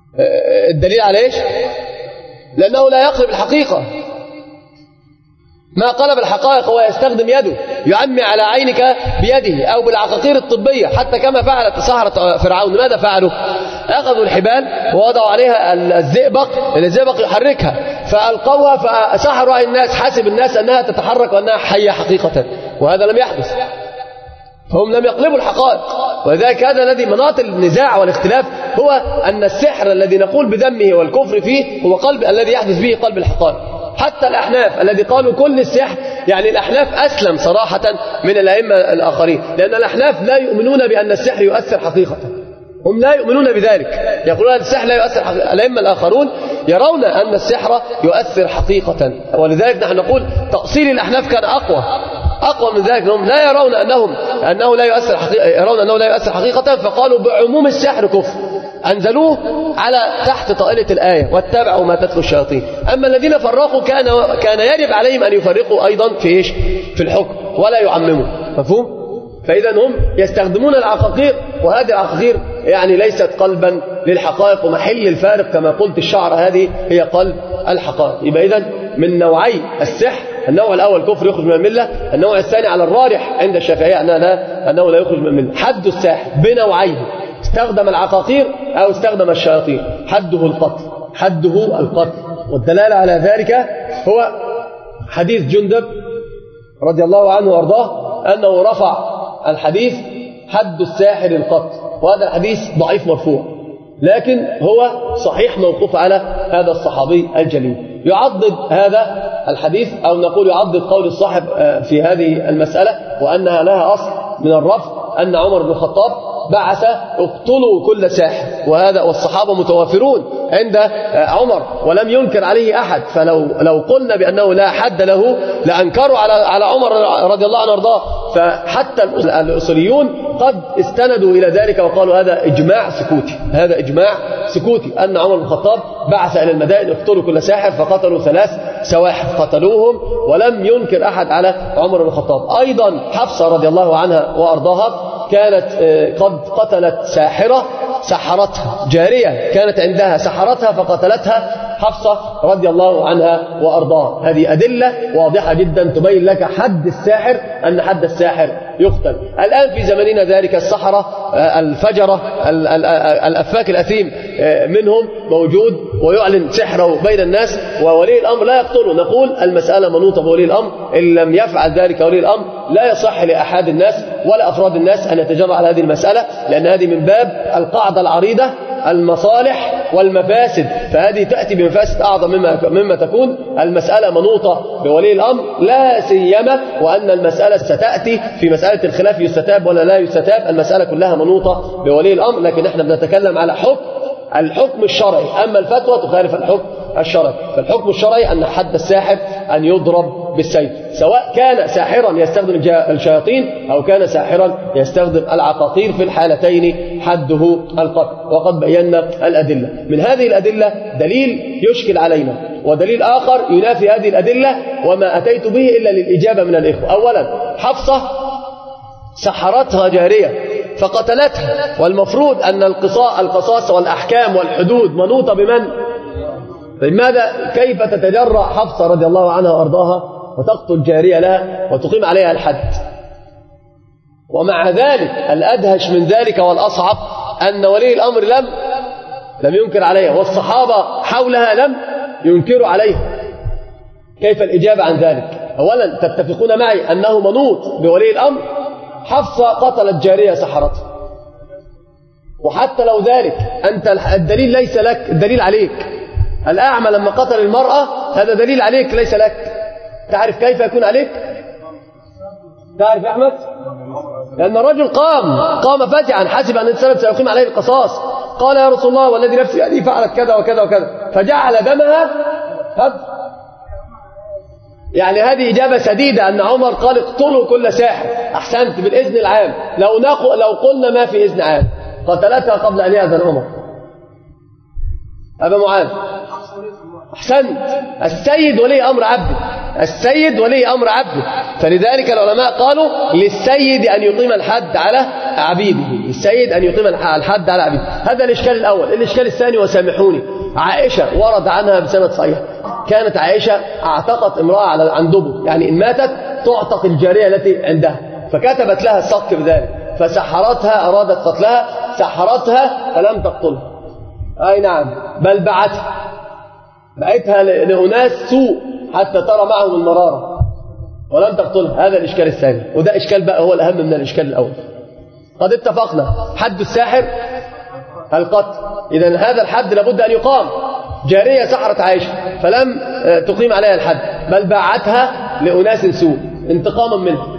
الدليل على إيش؟ لأنه لا يقلب الحقيقة، ما قلب الحقائق هو يستخدم يده، يعمي على عينك بيده أو بالعقاقير الطبية، حتى كما فعلت سحرة فرعون. ماذا فعلوا؟ أخذوا الحبال ووضعوا عليها الزئبق، الزئبق يحركها، فألقوها فسحروا الناس، حسب الناس أنها تتحرك وأنها حية حقيقة، وهذا لم يحدث. فهم لم يقلبوا الحقائق. ولذلك هذا الذي مناط النزاع والاختلاف، هو أن السحر الذي نقول بذمه والكفر فيه هو قلب الذي يحدث به قلب الحقائق. حتى الأحناف الذي قالوا كل السحر، يعني الأحناف أسلم صراحة من الأئمة الآخرين، لأن الأحناف لا يؤمنون بأن السحر يؤثر حقيقة، هم لا يؤمنون بذلك، يقولون أن السحر لا يؤثر حقيقة. الأئمة الآخرون يرون أن السحر يؤثر حقيقة، ولذلك نحن نقول تأصيل الأحناف كان أقوى أقوى من ذلك. هم لا يرون أنهم أنه لا يؤثر حقيقة، يرون أنه لا يؤثر حقيقة، فقالوا بعموم السحر كفر، أنزلوه على تحت طائلة الآية واتبعوا ما تتلو الشياطين. أما الذين فرقوا كان كان يجب عليهم أن يفرقوا أيضا في إيش؟ في الحكم، ولا يعمموا. مفهوم؟ فإذا هم يستخدمون العقاقير، وهذه العقاقير يعني ليست قلبا للحقائق، ومحل الفارق كما قلت الشعر هذه هي قلب الحقائق. يبقى إذن من نوعي السحر، النوع الأول كفر يخرج من الملة، النوع الثاني على الراجح عند الشافعية أنه لا, أنه لا يخرج من الملة. حد الساحر بنوعيه، استخدم العقاقير أو استخدم الشياطين، حده القتل، حده القتل. والدلالة على ذلك هو حديث جندب رضي الله عنه وارضاه أنه رفع الحديث حد الساحر القتل، وهذا الحديث ضعيف مرفوع، لكن هو صحيح موقوف على هذا الصحابي الجليل. يعضد هذا الحديث، أو نقول يعضد قول الصاحب في هذه المسألة، وأنها لها أصل من الرفض، أن عمر بن الخطاب بعث اقتلوا كل ساحر، وهذا والصحابة متوافرون عند عمر ولم ينكر عليه أحد. فلو لو قلنا بأنه لا حد له لأنكروا على على عمر رضي الله عنه وارضاه. فحتى الأصوليون قد استندوا إلى ذلك وقالوا هذا إجماع سكوتي، هذا إجماع سكوتي أن عمر بن الخطاب بعث إلى المدائن اقتلوا كل ساحر، فقتلوا ثلاث سواحر قتلوهم، ولم ينكر أحد على عمر بن الخطاب. أيضا حفصة رضي الله عنها وأرضاها كانت قد قتلت ساحرة سحرتها، جارية كانت عندها سحرتها فقتلتها حفصة رضي الله عنها وأرضاها. هذه أدلة واضحة جدا تبين لك حد الساحر، أن حد الساحر يقتل. الآن في زمننا ذلك السحرة الفجرة الأفاك الأثيم منهم موجود ويعلن سحره بين الناس، وولي الأمر لا يقتله. نقول المسألة منوطة بولي الأمر، إن لم يفعل ذلك ولي الأمر لا يصح لأحد الناس ولا أفراد الناس أن يتجرأ على هذه المسألة، لأن هذه من باب القاعدة العريضة المصالح والمفاسد، فهذه تأتي بمفاسد أعظم مما, مما تكون. المسألة منوطة بولي الأمر، لا سيما وأن المسألة ستأتي في مسألة الخلاف يستتاب ولا لا يستتاب، المسألة كلها منوطة بولي الأمر. لكن احنا بنتكلم على حكم الحكم الشرعي، أما الفتوى تخالف الحكم الشرعي. فالحكم الشرعي أن حد الساحر أن يضرب بالسيف، سواء كان ساحرا يستخدم الشياطين أو كان ساحرا يستخدم العقاقير، في الحالتين حده القتل. وقد بينا الأدلة. من هذه الأدلة دليل يشكل علينا، ودليل آخر ينافي هذه الأدلة، وما أتيت به إلا للإجابة من الإخوة. أولا، حفصة سحرتها جارية فقتلتها، والمفروض أن القصاص والأحكام والحدود منوطة بمن؟ لماذا كيف تتجرأ حفصة رضي الله عنها وأرضاها وتقتل جارية لها وتقيم عليها الحد؟ ومع ذلك الأدهش من ذلك والأصعب أن ولي الأمر لم لم ينكر عليها، والصحابة حولها لم ينكروا عليها. كيف الإجابة عن ذلك؟ أولا، تتفقون معي أنه منوط بولي الأمر. حفصة قتلت جارية سحرتها، وحتى لو ذلك أنت الدليل ليس لك، الدليل عليك. الأعمى لما قتل المرأة هذا دليل عليك ليس لك. تعرف كيف يكون عليك؟ تعرف يا أحمد؟ لأن الرجل قام قام فزعا، حسب أن السبب سيقيم عليه القصاص، قال يا رسول الله والذي نفسي بيده فعلت كذا وكذا وكذا، فجعل دمها هب. يعني هذه إجابة سديدة، أن عمر قال اقتلوا كل ساحر. أحسنت، بالإذن العام. لو نقل لو قلنا ما في إذن عام قتلتها قبل أن يأذن عمر. أبا معاذ، أحسنت. السيد ولي أمر عبده، السيد ولي أمر عبده، فلذلك العلماء قالوا للسيد أن يقيم الحد على عبيده، للسيد أن يقيم الحد على عبيده. هذا الإشكال الأول. الإشكال الثاني، وسامحوني عائشة ورد عنها بسند صحيح، كانت عائشة اعتقت امرأة على عن دبر، يعني إن ماتت تعتق الجارية التي عندها، فكتبت لها الصك بذلك، فسحرتها، أرادت قتلها، سحرتها فلم تقتلها. أي نعم، بل بعتها بعتها لأناس سوء حتى ترى معهم المرارة ولم تقتلها. هذا الإشكال الثاني، وده إشكال بقى هو الأهم من الإشكال الأول. قد اتفقنا حد الساحر القتل، إذن هذا الحد لابد أن يقام. جارية سحرت عائشة فلم تقيم عليها الحد، بل باعتها لأناس سوء انتقاما منها.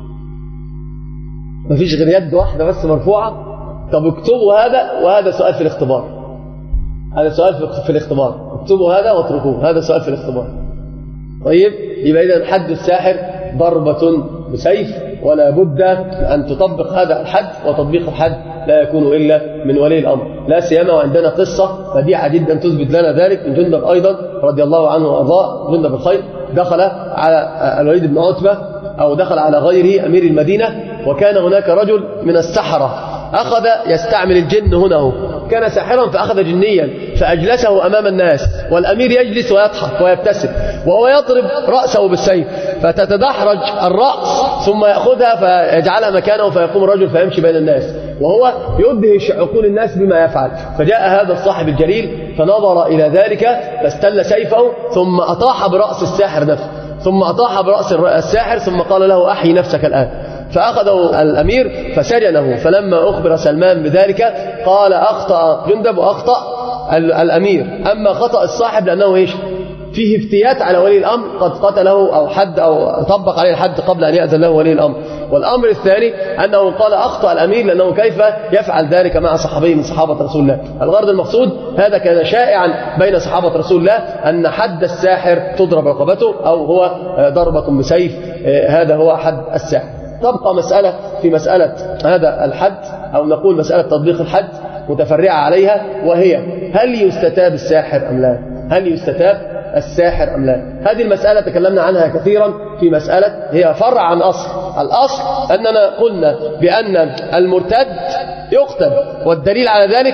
مفيش غير يد واحدة بس مرفوعة. طب اكتبوا هذا، وهذا سؤال في الاختبار، هذا سؤال في الاختبار، اكتبوا هذا واتركوه، هذا سؤال في الاختبار. طيب، يبقى إذن حد الساحر ضربة بسيف، ولا بد أن تطبق هذا الحد، وتطبيق الحد لا يكون إلا من ولي الأمر، لا سيما وعندنا قصة بديعة جدا تثبت لنا ذلك من جندب أيضا رضي الله عنه وأرضاه، جندب الخير، دخل على الوليد بن عتبة أو دخل على غيره أمير المدينة، وكان هناك رجل من السحرة أخذ يستعمل الجن هنا هو. كان ساحرا فأخذ جنيا فأجلسه أمام الناس، والأمير يجلس ويضحك ويبتسم وهو يضرب رأسه بالسيف، فتتدحرج الرأس ثم يأخذها فيجعلها مكانه، فيقوم الرجل فيمشي بين الناس وهو يدهش عقول الناس بما يفعل. فجاء هذا الصاحب الجليل فنظر إلى ذلك فاستل سيفه، ثم أطاح برأس الساحر نفسه، ثم أطاح برأس الساحر، ثم قال له أحيي نفسك الآن. فأخذه الأمير فسجنه. فلما أخبر سلمان بذلك قال أخطأ جندب وأخطأ الأمير، أما خطأ الصاحب لأنه إيش؟ فيه افتيات على ولي الأمر، قد قتله أو حد أو طبق عليه الحد قبل أن يأذن له ولي الأمر. والأمر الثاني أنه قال أخطأ الأمير لأنه كيف يفعل ذلك مع صحابي من صحابة رسول الله. الغرض المقصود هذا كان شائعا بين صحابة رسول الله، أن حد الساحر تضرب رقبته أو هو ضربة بسيف، هذا هو حد الساحر. تبقى مسألة في مسألة هذا الحد، أو نقول مسألة تطبيق الحد متفرعة عليها، وهي هل يستتاب الساحر أم لا؟ هل يستتاب الساحر أم لا؟ هذه المسألة تكلمنا عنها كثيرا في مسألة هي فرع عن أصل. الأصل أننا قلنا بأن المرتد يقتل، والدليل على ذلك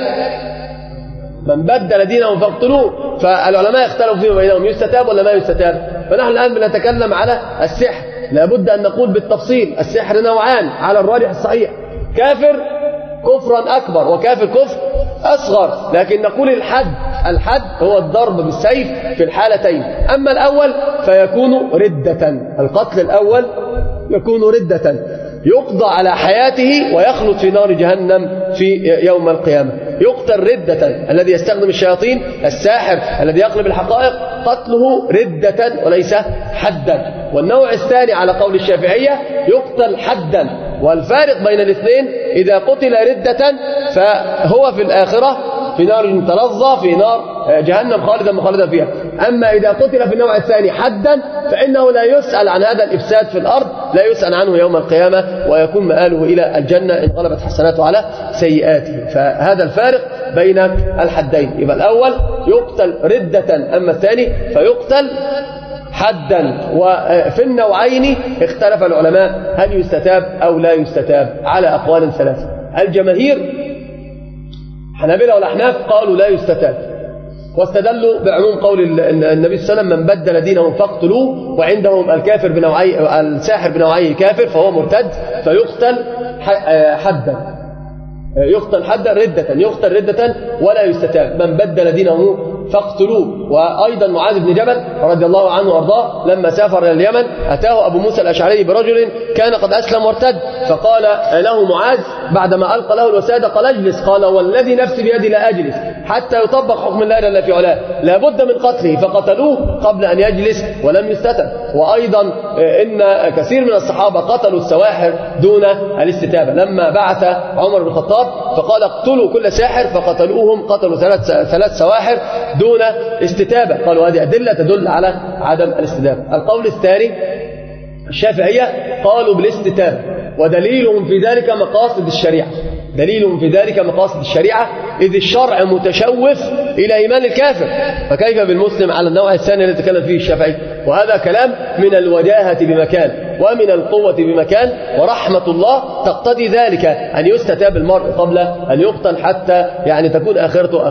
من بدل دينه فاقتلوه. فالعلماء اختلفوا فيما بينهم يستتاب ولا ما يستتاب. فنحن الآن بنتكلم على السحر، لابد أن نقول بالتفصيل السحر نوعان على الراجح الصحيح، كافر كفرا أكبر وكافر كفر أصغر، لكن نقول الحد الحد هو الضرب بالسيف في الحالتين. أما الأول فيكون ردة، القتل الأول يكون ردة، يقضى على حياته ويخلد في نار جهنم في يوم القيامة. يقتل ردة، الذي يستخدم الشياطين الساحر الذي يقلب الحقائق قتله ردة وليس حدا. والنوع الثاني على قول الشافعية يقتل حدا، والفارق بين الاثنين إذا قتل ردة فهو في الآخرة في نار تلظى في نار جهنم خالدا مخالدا فيها. أما إذا قتل في النوع الثاني حدا فإنه لا يسأل عن هذا الإفساد في الأرض، لا يسأل عنه يوم القيامة، ويكون مآله إلى الجنة إن غلبت حسناته على سيئاته. فهذا الفارق بين الحدين، يبقى الأول يقتل ردة، أما الثاني فيقتل حدا. وفي النوعين اختلف العلماء هل يستتاب أو لا يستتاب على أقوال ثلاثة. الجماهير حنابلة والأحناف قالوا لا يستتاب، واستدلوا بعموم قول النبي صلى الله عليه وسلم من بدل دينه فاقتلوه، وعندهم الكافر بنوعي الساحر بنوعيه كافر فهو مرتد فيقتل حدا، يقتل حدا ردة، يقتل ردة ولا يستتاب. من بدل دينه فاقتلوه. وأيضا معاذ بن جبل رضي الله عنه وارضاه لما سافر إلى اليمن أتاه أبو موسى الأشعري برجل كان قد أسلم وارتد، فقال له معاذ بعدما ألقى له الوسادة قال اجلس، قال والذي نفسي بيدي لا أجلس حتى يطبق حكم الله جل في علاه، لا بد من قتله، فقتلوه قبل أن يجلس ولم يستتب. وأيضا إن كثير من الصحابة قتلوا السواحر دون الاستتابة، لما بعث عمر بن الخطاب فقال اقتلوا كل ساحر، فقتلوهم، قتلوا ثلاث ثلاث سواحر دون استتابة. قالوا هذه أدلة تدل على عدم الاستتابة. القول الثاني الشافعية قالوا بالاستتابة، ودليلهم في ذلك مقاصد الشريعة، دليلهم في ذلك مقاصد الشريعة، إذ الشرع متشوف إلى إيمان الكافر، فكيف بالمسلم على النوع الثاني الذي تكلم فيه الشافعي؟ وهذا كلام من الوجاهة بمكان ومن القوة بمكان، ورحمة الله تقتضي ذلك أن يستتاب المرء قبل أن يقتل، حتى يعني تكون آخرته آخرة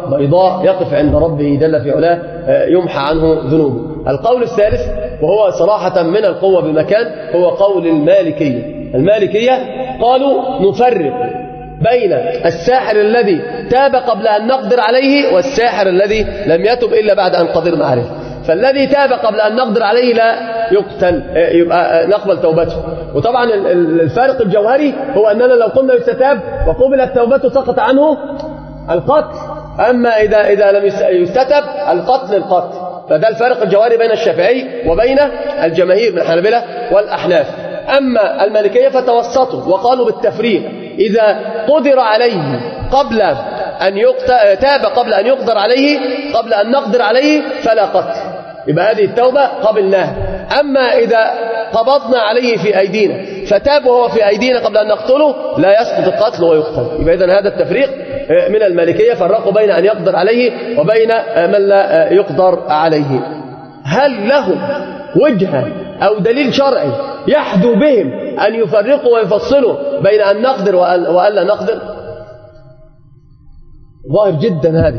بيضاء يقف عند ربه جل في علاه يمحى عنه ذنوبه. القول الثالث وهو صراحة من القوة بمكان هو قول المالكية. المالكية قالوا نفرق بين الساحر الذي تاب قبل أن نقدر عليه والساحر الذي لم يتب إلا بعد أن قدرنا عليه. فالذي تاب قبل أن نقدر عليه لا يقتل، يبقى نقبل توبته. وطبعا الفارق الجوهري هو أننا لو قلنا يستتاب وقبلت توبته سقط عنه القتل، أما إذا إذا لم يستتب القتل القتل. فده الفارق الجوهري بين الشافعي وبين الجماهير من الحنابلة والأحناف. أما المالكية فتوسطوا وقالوا بالتفريق، إذا قدر عليه قبل أن يقتل، تاب قبل أن يقدر عليه، قبل أن نقدر عليه فلا قتل، يبقى هذه التوبة قبلناها. أما إذا قبضنا عليه في أيدينا فتاب وهو في أيدينا قبل أن نقتله لا يسقط القتل ويقتل. يبقى إذن هذا التفريق من المالكية، فرقوا بين أن يقدر عليه وبين من لا يقدر عليه. هل لهم وجهة أو دليل شرعي يحدو بهم أن يفرقوا ويفصلوا بين أن نقدر وألا نقدر؟ ظاهر جدا هذه.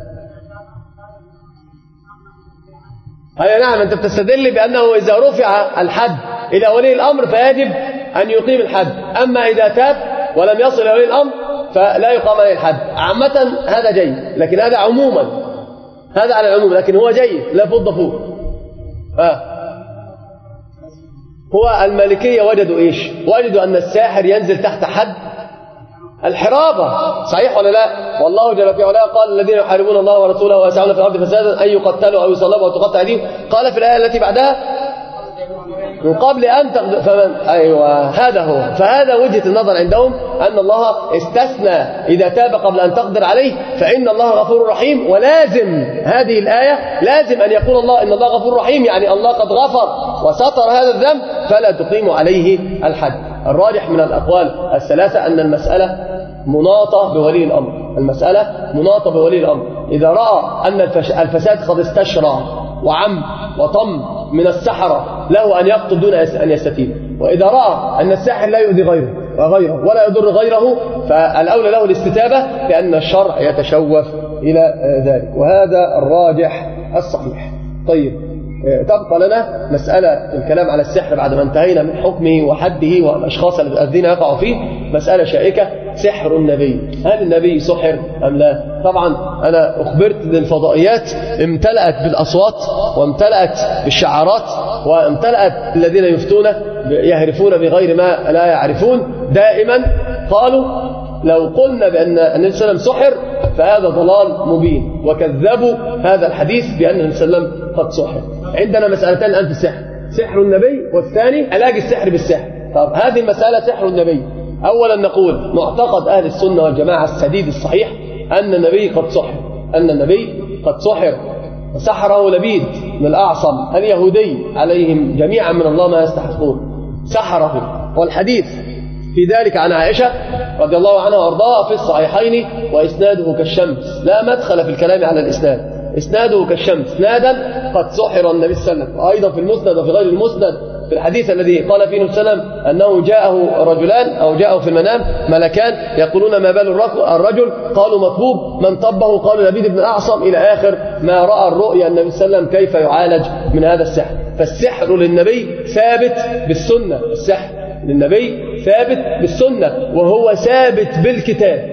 أي نعم، أنت بتستدل بأنه إذا رفع الحد إلى ولي الأمر فيجب أن يقيم الحد، أما إذا تاب ولم يصل إلى ولي الأمر فلا يقام عليه الحد. عامة هذا جيد، لكن هذا عموما، هذا على العموم، لكن هو جيد لا فض فوق. آه. هو المالكية وجدوا إيش؟ وجدوا أن الساحر ينزل تحت حد الحرابة، صحيح ولا لا؟ والله جل في علاه قال الذين يحاربون الله ورسوله ويسعون في الأرض فسادا أن يقتلوا أو يصلبوا أو تقطع أيديهم. قال في الآية التي بعدها من قبل أن تقدر فمن. أيوة هذا هو. فهذا وجهة النظر عندهم أن الله استثنى إذا تاب قبل أن تقدر عليه فإن الله غفور رحيم، ولازم هذه الآية لازم أن يقول الله إن الله غفور رحيم، يعني الله قد غفر وستر هذا الذنب فلا تقيم عليه الحد. الراجح من الأقوال الثلاثة أن المسألة مناطة بولي الأمر، المسألة مناطة بولي الأمر. إذا رأى أن الفساد قد استشرى وعم وطم من السحرة له أن يقتل دون أن يستتيب، وإذا رأى أن الساحر لا يؤذي غيره وغيره ولا يضر غيره فالأولى له الاستتابة، لأن الشرع يتشوف إلى ذلك، وهذا الراجح الصحيح. طيب، تبقى لنا مسألة الكلام على السحر بعد ما انتهينا من حكمه وحده والأشخاص الذين يقعوا فيه. مسألة شائكة، سحر النبي، هل النبي سحر أم لا؟ طبعا أنا أخبرت أن الفضائيات امتلأت بالأصوات وامتلأت بالشعارات وامتلأت الذين يفتون يهرفون بغير ما لا يعرفون. دائما قالوا لو قلنا بأن النبي صلى الله عليه وسلم سحر فهذا ضلال مبين، وكذبوا هذا الحديث بأن النبي صلى الله عليه وسلم قد سحر. عندنا مسألتان الآن في السحر، سحر النبي والثاني علاج السحر بالسحر. طب هذه المسألة سحر النبي، أولا نقول معتقد أهل السنة والجماعة السديد الصحيح أن النبي قد سحر، أن النبي قد سحر وسحره لبيد من الأعصم اليهودي عليهم جميعا من الله ما يستحقون، سحره. والحديث في ذلك عن عائشة رضي الله عنها وارضاها في الصحيحين وإسناده كالشمس، لا مدخل في الكلام على الإسناد، إسناده كالشمس، إسنادا قد سحر النبي صلى الله عليه وسلم. وأيضا في المسند وفي غير المسند في الحديث الذي قال فيه النبي صلى الله عليه وسلم أنه جاءه رجلان أو جاءه في المنام ملكان يقولون ما بال الرجل، قالوا مطبوب، من طبه؟ قالوا لبيد بن الأعصم، إلى آخر ما رأى الرؤيا النبي صلى الله عليه وسلم كيف يعالج من هذا السحر. فالسحر للنبي ثابت بالسنة، السحر للنبي ثابت بالسنة وهو ثابت بالكتاب.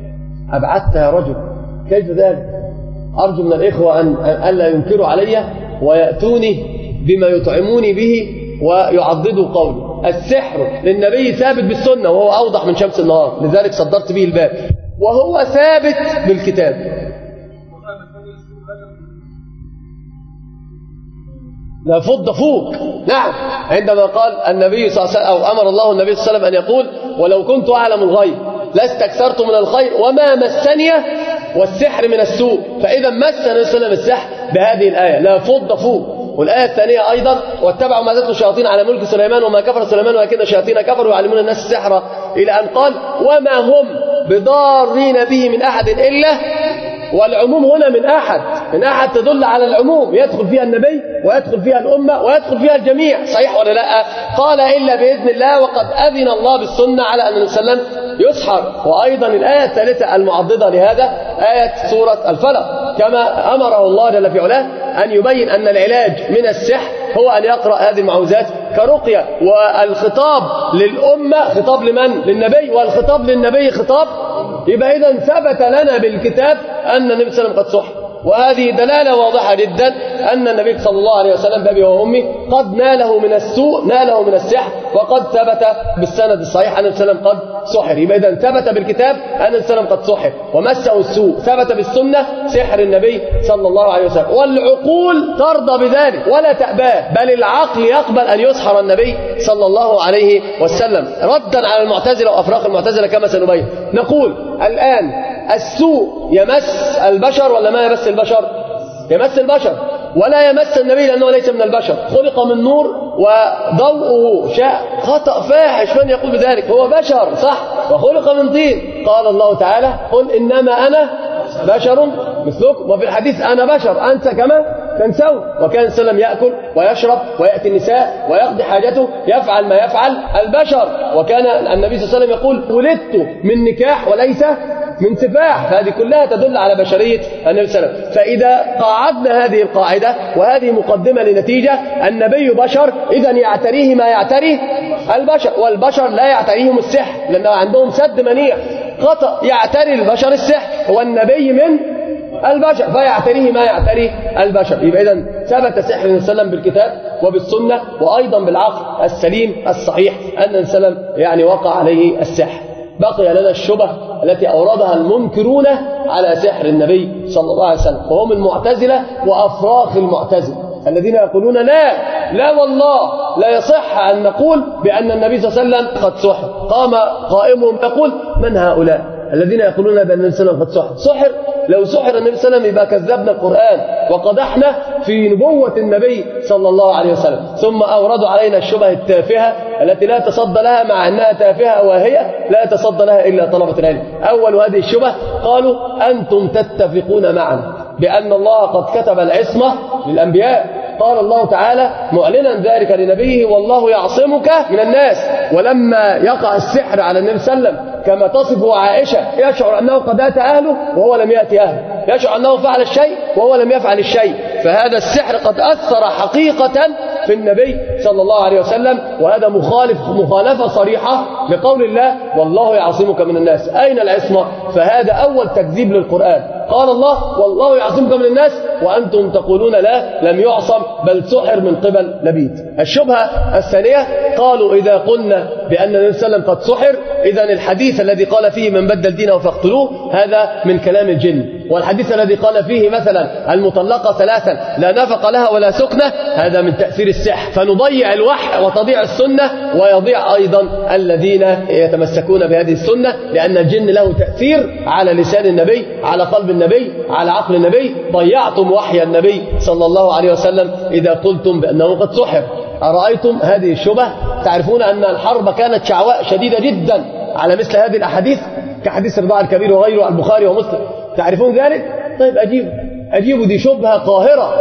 أبعدت يا رجل، كيف ذلك؟ أرجو من الإخوة أن ألا ينكروا علي ويأتوني بما يطعموني به ويعضدوا قولي. السحر للنبي ثابت بالسنة وهو أوضح من شمس النهار، لذلك صدرت به الباب، وهو ثابت بالكتاب. لا فض فوق. نعم، عندما قال النبي صلى الله عليه وسلم أو أمر الله النبي صلى الله عليه وسلم أن يقول ولو كنت أعلم الغيب لاستكثرت من الخير وما مسني والسحر من السوء. فإذا مس النبي صلى الله عليه وسلم السحر بهذه الآية لا فض فوق. والآية الثانية أيضا واتبعوا ما تتلو الشياطين على ملك سليمان وما كفر سليمان ولكن الشياطين كفروا يعلمون الناس السحر، إلى أن قال وما هم بضارين به من أحد إلا، والعموم هنا من أحد، إنها تدل على العموم، يدخل فيها النبي ويدخل فيها الأمة ويدخل فيها الجميع، صحيح ولا لا؟ قال إلا بإذن الله، وقد أذن الله بالسنة على أن النبي صلى الله عليه وسلم يسحر. وأيضا الآية الثالثة المعضدة لهذا آية سورة الفلق، كما أمره الله جل في علاه أن يبين أن العلاج من السحر هو أن يقرأ هذه المعوذات كرقية. والخطاب للأمة خطاب لمن؟ للنبي، والخطاب للنبي خطاب، يبقى إذن ثبت لنا بالكتاب أن النبي صلى الله عليه وسلم قد سحر. وهذه دلالة واضحة جدا أن النبي صلى الله عليه وسلم بأبي وأمي قد ناله من السوء، ناله من السحر، وقد ثبت بالسند الصحيح أن النبي صلى الله عليه وسلم قد سحر. يبقى إذن ثبت بالكتاب أن النبي صلى الله عليه وسلم قد سحر ومسه السوء، ثبت بالسنة سحر النبي صلى الله عليه وسلم. والعقول ترضى بذلك ولا تأباه، بل العقل يقبل أن يسحر النبي صلى الله عليه وسلم، ردا على المعتزلة وأفراق المعتزلة كما سنبين. نقول الآن السوء يمس البشر ولا ما يمس البشر؟ يمس البشر، ولا يمس النبي لأنه ليس من البشر، خلق من نور وضوءه شاء خطأ فاحش، من يقول بذلك؟ هو بشر صح، وخلق من طين. قال الله تعالى قل إنما أنا بشر مثلكم، وفي الحديث أنا بشر أنت كما تنسون. وكان صلى الله عليه وسلم يأكل ويشرب ويأتي النساء ويقضي حاجته، يفعل ما يفعل البشر. وكان النبي صلى الله عليه وسلم يقول ولدت من نكاح وليس من سفاح، فهذه كلها تدل على بشرية النبي صلى الله عليه وسلم. فإذا قاعدنا هذه القاعدة، وهذه مقدمة لنتيجة، النبي بشر، إذن يعتريه ما يعتريه البشر، والبشر لا يعتريهم السحر لأنه عندهم سد منيع، خطأ يعتري البشر السحر، والنبي من البشر فيعتريه ما يعتريه البشر. يبقى إذن ثبت سحر النبي صلى الله عليه وسلم بالكتاب وبالسنة وأيضا بالعقل السليم الصحيح أن النبي صلى الله عليه وسلم يعني وقع عليه السحر. بقي لنا الشبه التي أوردها المنكرون على سحر النبي صلى الله عليه وسلم، وهم المعتزلة وأفراخ المعتزلة الذين يقولون لا لا والله لا يصح أن نقول بأن النبي صلى الله عليه وسلم قد سحر. قام قائمهم يقول من هؤلاء الذين يقولون بأن النبي صلى الله عليه وسلم قد سحر؟ سحر؟ لو سحر النبي صلى الله عليه وسلم يبقى كذبنا القرآن وقدحنا في نبوة النبي صلى الله عليه وسلم. ثم أوردوا علينا الشبه التافهة التي لا تصد لها، مع أنها تافهة وهي لا تصد لها إلا طلبة العلم. أول هذه الشبه قالوا أنتم تتفقون معنا بأن الله قد كتب العصمة للأنبياء. قال الله تعالى معلنا ذلك لنبيه والله يعصمك من الناس. ولما يقع السحر على النبي صلى الله عليه وسلم كما تصفه عائشة، يشعر أنه قد أتى أهله وهو لم يأتي أهله، يشعر أنه فعل الشيء وهو لم يفعل الشيء. فهذا السحر قد أثر حقيقة في النبي صلى الله عليه وسلم، وهذا مخالف مخالفة صريحة لقول الله والله يعصمك من الناس. أين العصمة؟ فهذا أول تكذيب للقرآن. قال الله والله يعصمك من الناس وأنتم تقولون لا لم يعصم بل سحر من قبل لبيد. الشبهة الثانية قالوا إذا قلنا بأن النبي صلى الله عليه وسلم قد سحر، إذن الحديث الذي قال فيه من بدل دينه فاقتلوه هذا من كلام الجن، والحديث الذي قال فيه مثلا المطلقة ثلاثا لا نفق لها ولا سكنة هذا من تأثير السحر. فنضيع الوحي وتضيع السنة ويضيع أيضا الذين يتمسكون بهذه السنة، لأن الجن له تأثير على لسان النبي، على قلب النبي، على عقل النبي. ضيعتم وحي النبي صلى الله عليه وسلم إذا قلتم بأنه قد سحر. أرأيتم هذه الشبه؟ تعرفون أن الحرب كانت شعواء شديدة جدا على مثل هذه الأحاديث كحديث الرضاع الكبير وغيره البخاري ومسلم، تعرفون ذلك؟ طيب أجيب أجيب دي شبهة قاهرة.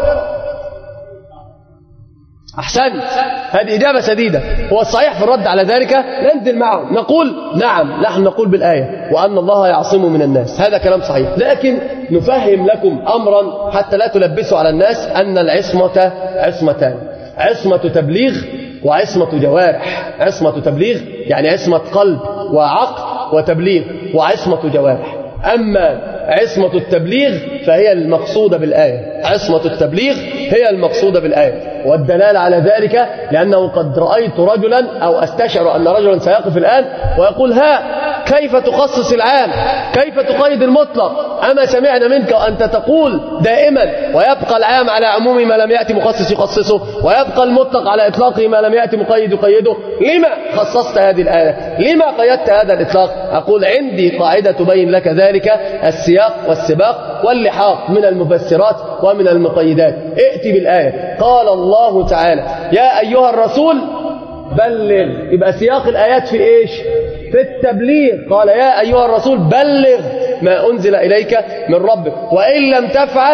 أحسنت، هذه إجابة سديدة. هو الصحيح في الرد على ذلك ننزل معه نقول نعم نحن نقول بالآية وأن الله يعصم من الناس، هذا كلام صحيح، لكن نفهم لكم أمرا حتى لا تلبسوا على الناس أن العصمة عصمتان، عصمة تبليغ وعصمة جوارح. عصمة تبليغ يعني عصمة قلب وعقل وتبليغ، وعصمة جوارح. أما عصمة التبليغ فهي المقصودة بالآية، عصمة التبليغ هي المقصودة بالآية، والدلالة على ذلك لأنه قد رأيت رجلا أو أستشعر أن رجلا سيقف الآن ويقول ها كيف تخصص العام، كيف تقيد المطلق، أما سمعنا منك وأنت تقول دائما ويبقى العام على عموم ما لم يأتي مخصص يخصصه، ويبقى المطلق على إطلاقه ما لم يأتي مقيد يقيده، لما خصصت هذه الآية؟ لما قيدت هذا الإطلاق؟ أقول عندي قاعدة تبين لك ذلك، السياق والسباق واللحاق من المفسرات ومن المقيدات. ائتي بالآية. قال الله تعالى يا أيها الرسول بلغ، يبقى سياق الآيات في إيش؟ في التبليغ. قال يا أيها الرسول بلغ ما أنزل إليك من ربك، وإن لم تفعل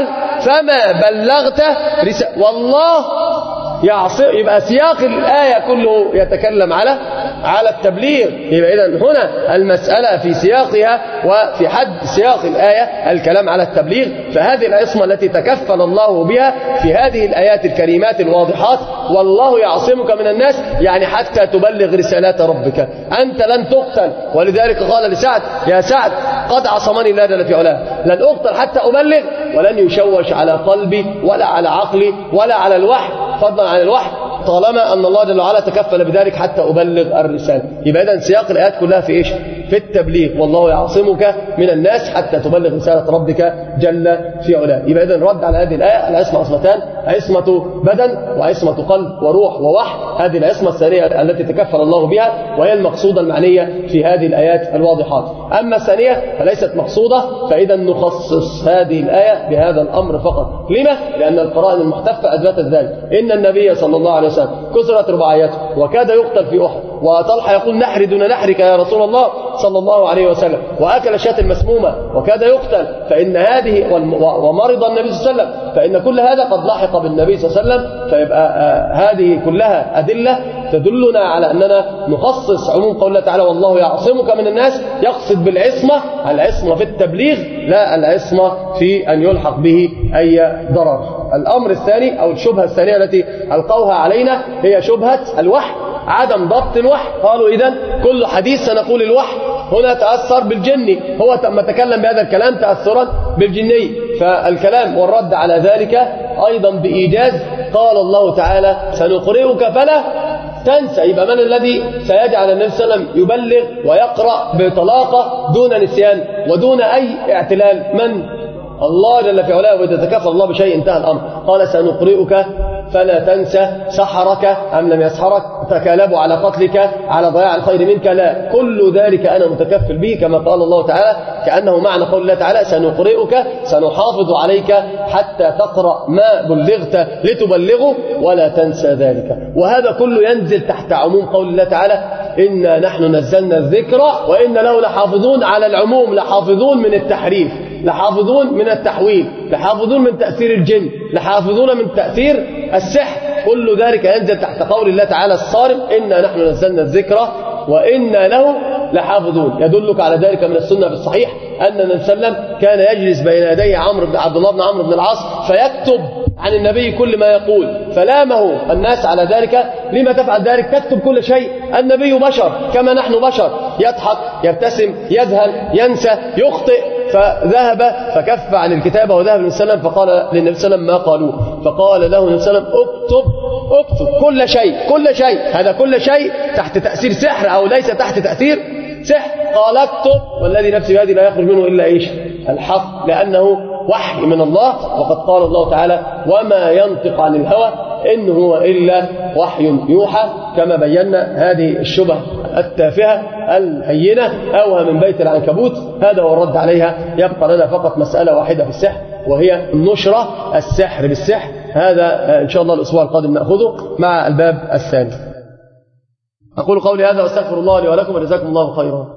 فما بلغت رسالة والله يعصم. يبقى سياق الآية كله يتكلم على على التبليغ. يبقى إذن هنا المسألة في سياقها وفي حد سياق الآية الكلام على التبليغ. فهذه العصمة التي تكفل الله بها في هذه الآيات الكريمات الواضحات، والله يعصمك من الناس، يعني حتى تبلغ رسالات ربك. أنت لن تقتل، ولذلك قال لسعد: يا سعد قد عصمني الله جل في علاه، لن أقتل حتى أبلغ، ولن يشوش على قلبي ولا على عقلي ولا على الوحي، فضلا عن الوحي، طالما أن الله جل وعلا تكفل بذلك حتى أبلغ الرسالة. يبقى إذن سياق الآيات كلها في إيش؟ في التبليغ. والله يعصمك من الناس حتى تبلغ رسالة ربك جل في علاه. يبقى إذن رد على هذه الآية: العصمة عصمتان، عصمة بدن وعصمة قلب وروح ووحي. هذه العصمة الثانية التي تكفل الله بها، وهي المقصودة المعنية في هذه الآيات الواضحات. أما الثانية فليست مقصودة، فإذا نخصص هذه الآية بهذا الأمر فقط. لما؟ لأن القرائن المحتفة أثبتت ذلك. إن النبي صلى الله عليه وسلم كسرت رباعيته وكاد يقتل في أحد، وطلحة يقول: نحر دون نحرك يا رسول الله صلى الله عليه وسلم، وأكل الشاة المسمومة وكاد يقتل، فإن هذه ومرض النبي صلى الله عليه وسلم، فإن كل هذا قد لحق بالنبي صلى الله عليه وسلم. فيبقى هذه كلها أدلة تدلنا على أننا نخصص عموم قول الله تعالى: والله يعصمك من الناس، يقصد بالعصمة العصمة في التبليغ، لا العصمة في أن يلحق به أي ضرر. الأمر الثاني أو الشبهة الثانية التي ألقوها علينا هي شبهة الوحي، عدم ضبط الوحي. قالوا: إذن كل حديث سنقول الوحي هنا تأثر بالجني، هو ما تكلم بهذا الكلام تأثرا بالجني. فالكلام والرد على ذلك أيضا بإيجاز. قال الله تعالى: سنقرئك فلا تنسى. يبقى من الذي سيجعل النبي صلى الله عليه وسلم يبلغ ويقرأ بطلاقة دون نسيان ودون أي اعتلال؟ من؟ الله جل في علاه. وإذا تكفل الله بشيء انتهى الأمر. قال: سنقرئك فلا تنسى. سحرك أم لم يسحرك؟ تكالبوا على قتلك، على ضياع الخير منك؟ لا، كل ذلك أنا متكفل به، كما قال الله تعالى، كأنه معنى قول الله تعالى: سنقرئك، سنحافظ عليك حتى تقرأ ما بلغت لتبلغه ولا تنسى ذلك. وهذا كله ينزل تحت عموم قول الله تعالى: إنا نحن نزلنا الذكر وإنا له لحافظون. على العموم، لحافظون من التحريف، لحافظون من التحويل، لحافظون من تأثير الجن، لحافظون من تأثير السحر. كل ذلك ينزل تحت قول الله تعالى الصارم: إنا نحن نزلنا الذكر وإنا له لحافظون. يدلك على ذلك من السنة في الصحيح أن النبي صلى الله عليه وسلم كان يجلس بين يديه عمرو بن عبد الله بن عمرو بن العاص فيكتب عن النبي كل ما يقول، فلامه الناس على ذلك: لما تفعل ذلك؟ تكتب كل شيء، النبي بشر كما نحن بشر، يضحك، يبتسم، يذهل، ينسى، يخطئ. فذهب فكف عن الكتابة وذهب للنبي صلى الله عليه وسلم، فقال للنبي صلى الله عليه وسلم ما قالوه، فقال له النبي صلى الله عليه وسلم: اكتب اكتب كل شيء كل شيء. هذا كل شيء تحت تأثير سحر أو ليس تحت تأثير سحر. قال: اكتب والذي نفسي بيده لا يخرج منه إلا إيش؟ الحق، لأنه وحي من الله. وقد قال الله تعالى: وما ينطق عن الهوى إن هو إلا وحي يوحى. كما بينا هذه الشبه التافهة الهينة أوها من بيت العنكبوت، هذا هو الرد عليها. يبقى لنا فقط مسألة واحدة في السحر، وهي النشرة، السحر بالسحر. هذا إن شاء الله الأسبوع القادم نأخذه مع الباب الثاني. أقول قولي هذا واستغفر الله لي ولكم، وجزاكم الله خيرا.